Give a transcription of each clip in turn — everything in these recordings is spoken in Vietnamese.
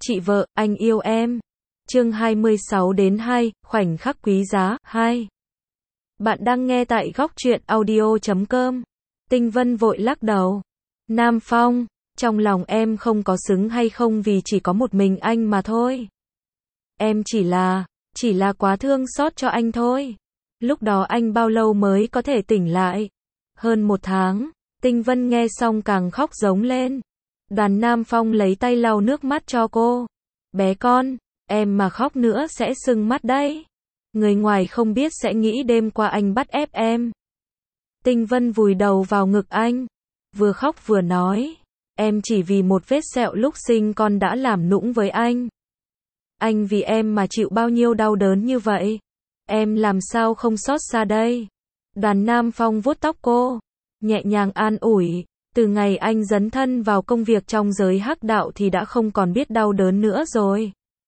Chị vợ, anh yêu em. Chương 26 đến 2, khoảnh khắc quý giá, 2. Bạn đang nghe tại góc truyện audio.com. Tinh Vân vội lắc đầu. Nam Phong, trong lòng em không có xứng hay không vì chỉ có một mình anh mà thôi. Em chỉ là quá thương xót cho anh thôi. Lúc đó anh bao lâu mới có thể tỉnh lại? Hơn 1 tháng. Tinh Vân nghe xong càng khóc giống lên. Đoàn Nam Phong lấy tay lau nước mắt cho cô. Bé con, em mà khóc nữa sẽ sưng mắt đấy. Người ngoài không biết sẽ nghĩ đêm qua anh bắt ép em. Tinh Vân vùi đầu vào ngực anh. Vừa khóc vừa nói. Em chỉ vì một vết sẹo lúc sinh con đã làm nũng với anh. Anh vì em mà chịu bao nhiêu đau đớn như vậy. Em làm sao không xót xa đây. Đoàn Nam Phong vuốt tóc cô. Nhẹ nhàng an ủi. Từ ngày anh dấn thân vào công việc trong giới hắc đạo thì đã không còn biết đau đớn nữa rồi.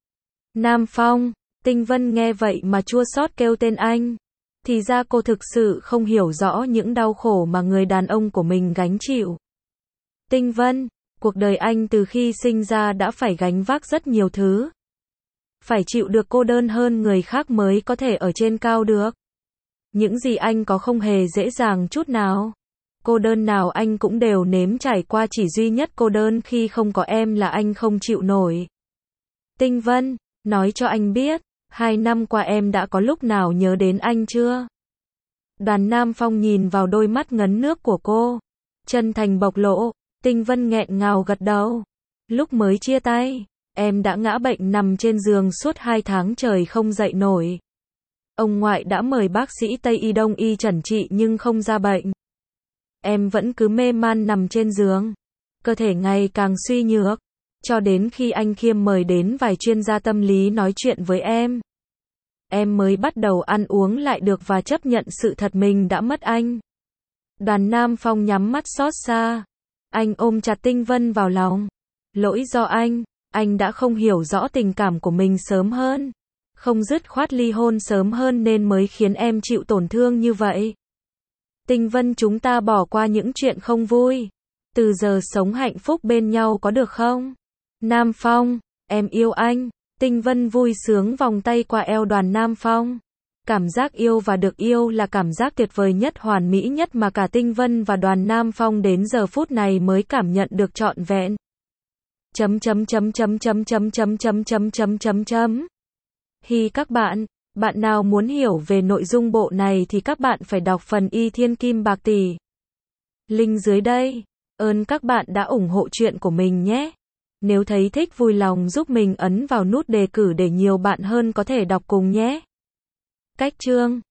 Nam Phong, Tinh Vân nghe vậy mà chua xót kêu tên anh. Thì ra cô thực sự không hiểu rõ những đau khổ mà người đàn ông của mình gánh chịu. Tinh Vân, cuộc đời anh từ khi sinh ra đã phải gánh vác rất nhiều thứ. Phải chịu được cô đơn hơn người khác mới có thể ở trên cao được. Những gì anh có không hề dễ dàng chút nào. Cô đơn nào anh cũng đều nếm trải qua, chỉ duy nhất cô đơn khi không có em là anh không chịu nổi. Tinh Vân, nói cho anh biết, 2 năm qua em đã có lúc nào nhớ đến anh chưa? Đoàn Nam Phong nhìn vào đôi mắt ngấn nước của cô. Chân thành bộc lộ. Tinh Vân nghẹn ngào gật đầu. Lúc mới chia tay, em đã ngã bệnh nằm trên giường suốt 2 tháng trời không dậy nổi. Ông ngoại đã mời bác sĩ Tây y Đông y chẩn trị nhưng không ra bệnh. Em vẫn cứ mê man nằm trên giường. Cơ thể ngày càng suy nhược. Cho đến khi anh Khiêm mời đến vài chuyên gia tâm lý nói chuyện với em. Em mới bắt đầu ăn uống lại được và chấp nhận sự thật mình đã mất anh. Đoàn Nam Phong nhắm mắt xót xa. Anh ôm chặt Tinh Vân vào lòng. Lỗi do anh đã không hiểu rõ tình cảm của mình sớm hơn. Không dứt khoát ly hôn sớm hơn nên mới khiến em chịu tổn thương như vậy. Tinh Vân, chúng ta bỏ qua những chuyện không vui. Từ giờ sống hạnh phúc bên nhau có được không? Nam Phong, em yêu anh. Tinh Vân vui sướng vòng tay qua eo Đoàn Nam Phong. Cảm giác yêu và được yêu là cảm giác tuyệt vời nhất, hoàn mỹ nhất mà cả Tinh Vân và Đoàn Nam Phong đến giờ phút này mới cảm nhận được trọn vẹn. Hi các bạn nào muốn hiểu về nội dung bộ này thì các bạn phải đọc phần Y Thiên Kim Bạc Tỷ. Link dưới đây. Ơn các bạn đã ủng hộ chuyện của mình nhé. Nếu thấy thích vui lòng giúp mình ấn vào nút đề cử để nhiều bạn hơn có thể đọc cùng nhé. Cách chương